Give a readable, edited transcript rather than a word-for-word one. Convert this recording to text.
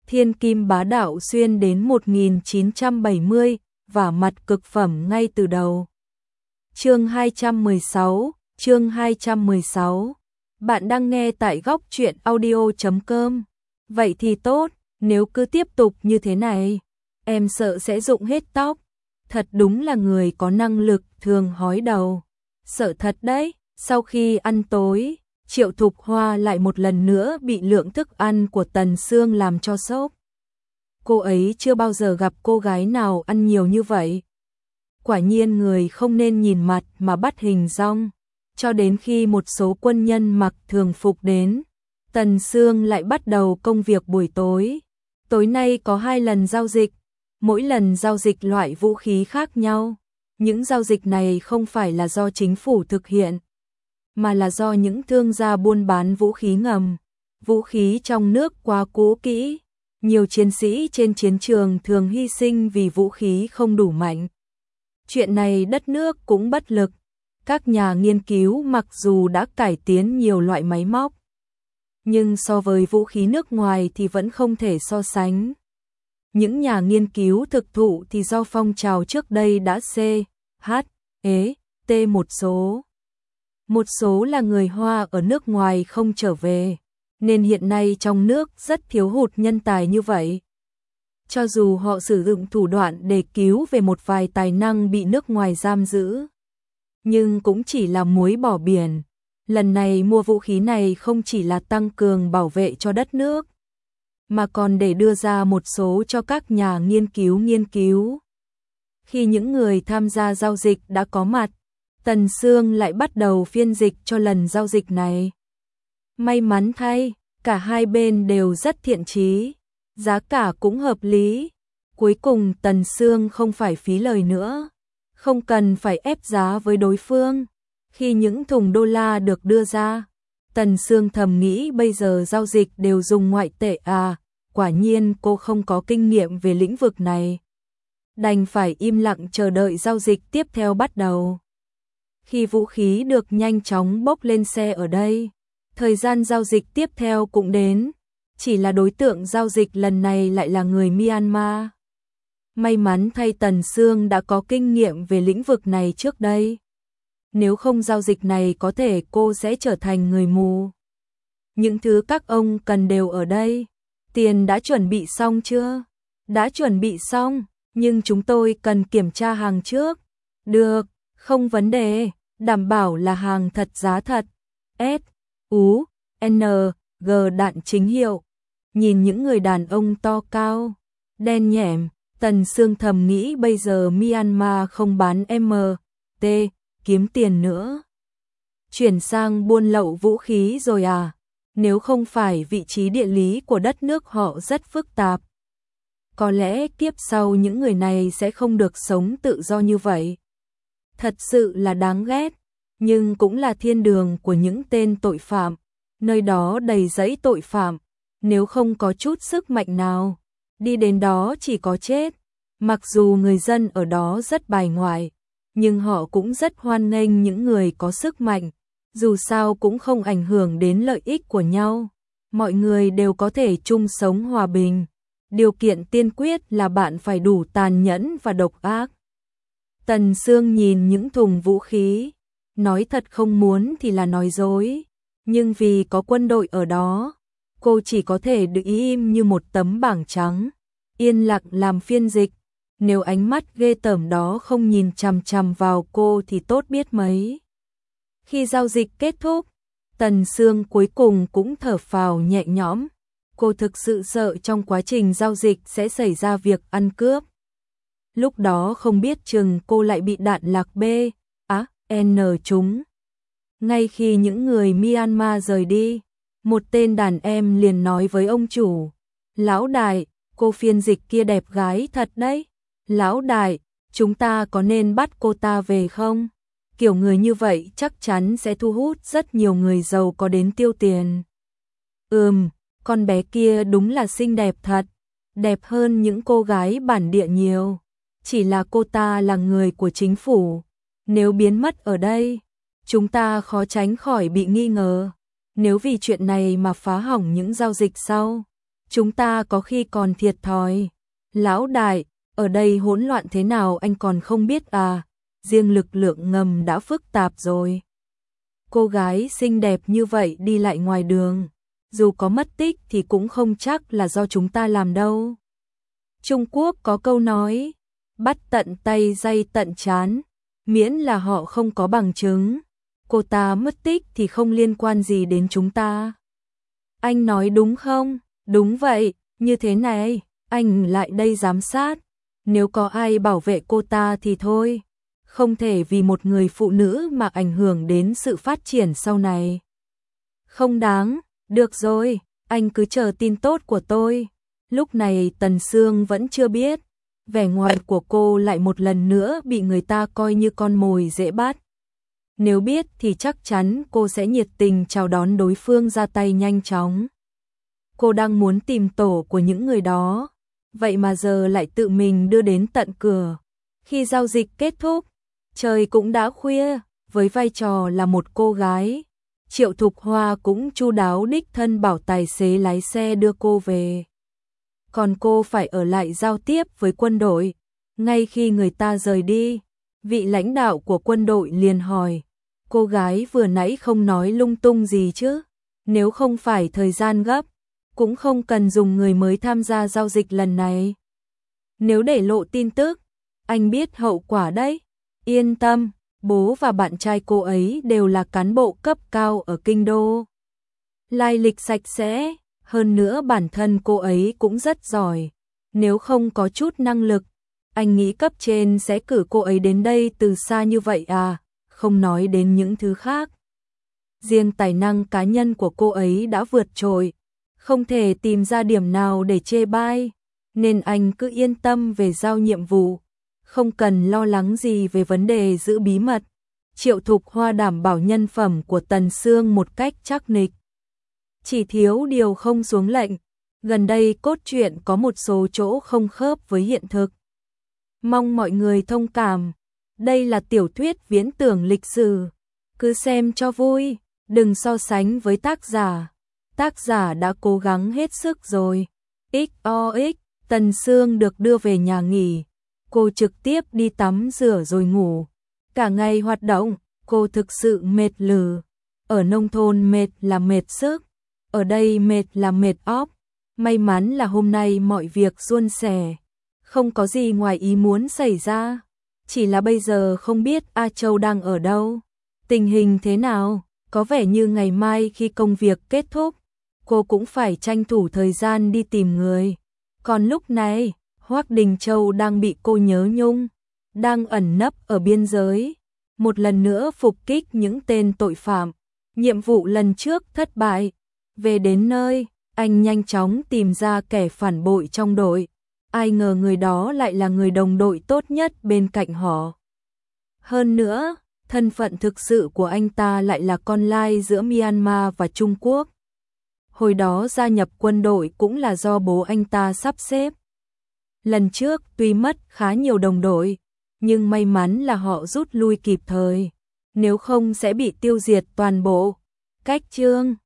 thiên kim bá đạo xuyên đến 1970, vả mặt cực phẩm ngay từ đầu. Chương 216. Bạn đang nghe tại góc truyện audio.com. Vậy thì tốt, nếu cứ tiếp tục như thế này, em sợ sẽ rụng hết tóc. Thật đúng là người có năng lực thường hói đầu. Sợ thật đấy. Sau khi ăn tối, Triệu Thục Hoa lại một lần nữa bị lượng thức ăn của Tần Sương làm cho sốc. Cô ấy chưa bao giờ gặp cô gái nào ăn nhiều như vậy. Quả nhiên người không nên nhìn mặt mà bắt hình dong. Cho đến khi một số quân nhân mặc thường phục đến, Tần Sương lại bắt đầu công việc buổi tối. Tối nay có 2 lần giao dịch, mỗi lần giao dịch loại vũ khí khác nhau. Những giao dịch này không phải là do chính phủ thực hiện, mà là do những thương gia buôn bán vũ khí ngầm. Vũ khí trong nước quá cũ kỹ, nhiều chiến sĩ trên chiến trường thường hy sinh vì vũ khí không đủ mạnh. Chuyện này đất nước cũng bất lực. Các nhà nghiên cứu mặc dù đã cải tiến nhiều loại máy móc, nhưng so với vũ khí nước ngoài thì vẫn không thể so sánh. Những nhà nghiên cứu thực thụ thì do phong trào trước đây đã T một số là người Hoa ở nước ngoài không trở về, nên hiện nay trong nước rất thiếu hụt nhân tài như vậy. Cho dù họ sử dụng thủ đoạn để cứu về một vài tài năng bị nước ngoài giam giữ, nhưng cũng chỉ là muối bỏ biển. Lần này mua vũ khí này không chỉ là tăng cường bảo vệ cho đất nước, mà còn để đưa ra một số cho các nhà nghiên cứu. Khi những người tham gia giao dịch đã có mặt, Tần Sương lại bắt đầu phiên dịch cho lần giao dịch này. May mắn thay, cả hai bên đều rất thiện chí, giá cả cũng hợp lý. Cuối cùng Tần Sương không phải phí lời nữa, không cần phải ép giá với đối phương. Khi những thùng đô la được đưa ra, Tần Sương thầm nghĩ bây giờ giao dịch đều dùng ngoại tệ à, quả nhiên cô không có kinh nghiệm về lĩnh vực này. Đành phải im lặng chờ đợi giao dịch tiếp theo bắt đầu. Khi vũ khí được nhanh chóng bốc lên xe ở đây, thời gian giao dịch tiếp theo cũng đến, chỉ là đối tượng giao dịch lần này lại là người Myanmar. May mắn thay Tần Sương đã có kinh nghiệm về lĩnh vực này trước đây. Nếu không giao dịch này có thể cô sẽ trở thành người mù. Những thứ các ông cần đều ở đây. Tiền đã chuẩn bị xong chưa? Đã chuẩn bị xong, nhưng chúng tôi cần kiểm tra hàng trước. Được, không vấn đề, đảm bảo là hàng thật giá thật. S.U.N.G đạn chính hiệu. Nhìn những người đàn ông to cao, đen nhẻm, Tần Sương thầm nghĩ bây giờ Myanmar không bán MT, kiếm tiền nữa. Chuyển sang buôn lậu vũ khí rồi à? Nếu không phải vị trí địa lý của đất nước họ rất phức tạp, có lẽ kiếp sau những người này sẽ không được sống tự do như vậy. Thật sự là đáng ghét, nhưng cũng là thiên đường của những tên tội phạm. Nơi đó đầy rẫy tội phạm, nếu không có chút sức mạnh nào, đi đến đó chỉ có chết. Mặc dù người dân ở đó rất bài ngoại, nhưng họ cũng rất hoan nghênh những người có sức mạnh, dù sao cũng không ảnh hưởng đến lợi ích của nhau. Mọi người đều có thể chung sống hòa bình. Điều kiện tiên quyết là bạn phải đủ tàn nhẫn và độc ác. Tần Sương nhìn những thùng vũ khí, nói thật không muốn thì là nói dối, nhưng vì có quân đội ở đó, cô chỉ có thể đứng im như một tấm bảng trắng, yên lặng làm phiên dịch. Nếu ánh mắt ghê tởm đó không nhìn chằm chằm vào cô thì tốt biết mấy. Khi giao dịch kết thúc, Tần Sương cuối cùng cũng thở phào nhẹ nhõm. Cô thực sự sợ trong quá trình giao dịch sẽ xảy ra việc ăn cướp. Lúc đó không biết chừng cô lại bị đạn lạc B.A.N trúng. Ngay khi những người Myanmar rời đi, một tên đàn em liền nói với ông chủ: "Lão đại, cô phiên dịch kia đẹp gái thật đấy. Lão đại, chúng ta có nên bắt cô ta về không? Kiểu người như vậy chắc chắn sẽ thu hút rất nhiều người giàu có đến tiêu tiền." Con bé kia đúng là xinh đẹp thật, đẹp hơn những cô gái bản địa nhiều. Chỉ là cô ta là người của chính phủ, nếu biến mất ở đây, chúng ta khó tránh khỏi bị nghi ngờ. Nếu vì chuyện này mà phá hỏng những giao dịch sau, chúng ta có khi còn thiệt thòi. Lão đại, ở đây hỗn loạn thế nào anh còn không biết à, riêng lực lượng ngầm đã phức tạp rồi. Cô gái xinh đẹp như vậy đi lại ngoài đường, dù có mất tích thì cũng không chắc là do chúng ta làm đâu. Trung Quốc có câu nói, bắt tận tay day tận trán, miễn là họ không có bằng chứng. Cô ta mất tích thì không liên quan gì đến chúng ta. Anh nói đúng không? Đúng vậy, như thế này, anh lại đây giám sát. Nếu có ai bảo vệ cô ta thì thôi. Không thể vì một người phụ nữ mà ảnh hưởng đến sự phát triển sau này. Không đáng, được rồi, anh cứ chờ tin tốt của tôi. Lúc này Tần Sương vẫn chưa biết, vẻ ngoài của cô lại một lần nữa bị người ta coi như con mồi dễ bắt. Nếu biết thì chắc chắn cô sẽ nhiệt tình chào đón đối phương ra tay nhanh chóng. Cô đang muốn tìm tổ của những người đó, vậy mà giờ lại tự mình đưa đến tận cửa. Khi giao dịch kết thúc, trời cũng đã khuya, với vai trò là một cô gái, Triệu Thục Hoa cũng chu đáo đích thân bảo tài xế lái xe đưa cô về. Còn cô phải ở lại giao tiếp với quân đội. Ngay khi người ta rời đi, vị lãnh đạo của quân đội liền hỏi, cô gái vừa nãy không nói lung tung gì chứ? Nếu không phải thời gian gấp, cũng không cần dùng người mới tham gia giao dịch lần này. Nếu để lộ tin tức, anh biết hậu quả đấy. Yên tâm, bố và bạn trai cô ấy đều là cán bộ cấp cao ở kinh đô. Lai lịch sạch sẽ, hơn nữa bản thân cô ấy cũng rất giỏi. Nếu không có chút năng lực, anh nghĩ cấp trên sẽ cử cô ấy đến đây từ xa như vậy à, không nói đến những thứ khác. Riêng tài năng cá nhân của cô ấy đã vượt trội, không thể tìm ra điểm nào để chê bai, nên anh cứ yên tâm về giao nhiệm vụ, không cần lo lắng gì về vấn đề giữ bí mật. Triệu Thục Hoa đảm bảo nhân phẩm của Tần Sương một cách chắc nịch. Chỉ thiếu điều không xuống lệnh, gần đây cốt truyện có một số chỗ không khớp với hiện thực. Mong mọi người thông cảm, đây là tiểu thuyết viễn tưởng lịch sử, cứ xem cho vui, đừng so sánh với tác giả. Tác giả đã cố gắng hết sức rồi. XOX, Tần Sương được đưa về nhà nghỉ, cô trực tiếp đi tắm rửa rồi ngủ. Cả ngày hoạt động, cô thực sự mệt lử. Ở nông thôn mệt là mệt sức, ở đây mệt là mệt óc. May mắn là hôm nay mọi việc suôn sẻ, không có gì ngoài ý muốn xảy ra. Chỉ là bây giờ không biết A Châu đang ở đâu, tình hình thế nào, có vẻ như ngày mai khi công việc kết thúc, cô cũng phải tranh thủ thời gian đi tìm người. Còn lúc này, Hoắc Đình Châu đang bị cô nhớ nhung, đang ẩn nấp ở biên giới, một lần nữa phục kích những tên tội phạm. Nhiệm vụ lần trước thất bại, về đến nơi, anh nhanh chóng tìm ra kẻ phản bội trong đội. Ai ngờ người đó lại là người đồng đội tốt nhất bên cạnh họ. Hơn nữa, thân phận thực sự của anh ta lại là con lai giữa Myanmar và Trung Quốc. Hồi đó gia nhập quân đội cũng là do bố anh ta sắp xếp. Lần trước tuy mất khá nhiều đồng đội, nhưng may mắn là họ rút lui kịp thời, nếu không sẽ bị tiêu diệt toàn bộ. Cách chương